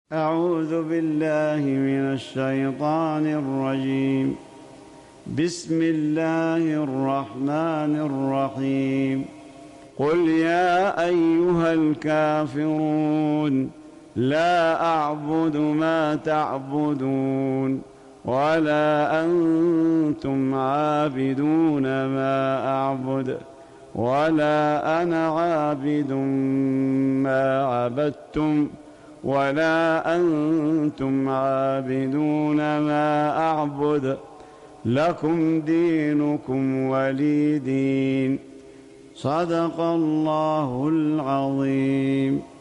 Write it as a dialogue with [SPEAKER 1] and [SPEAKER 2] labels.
[SPEAKER 1] أعوذ بالله من الشيطان الرجيم. بسم الله الرحمن الرحيم. قل يا أيها الكافرون لا أعبد ما تعبدون ولا أنتم عابدون ما أعبد ولا أنا عابد ما عبدتم ولا أنتم عابدون ما أعبد لكم دينكم ولي دين. صدق الله العظيم.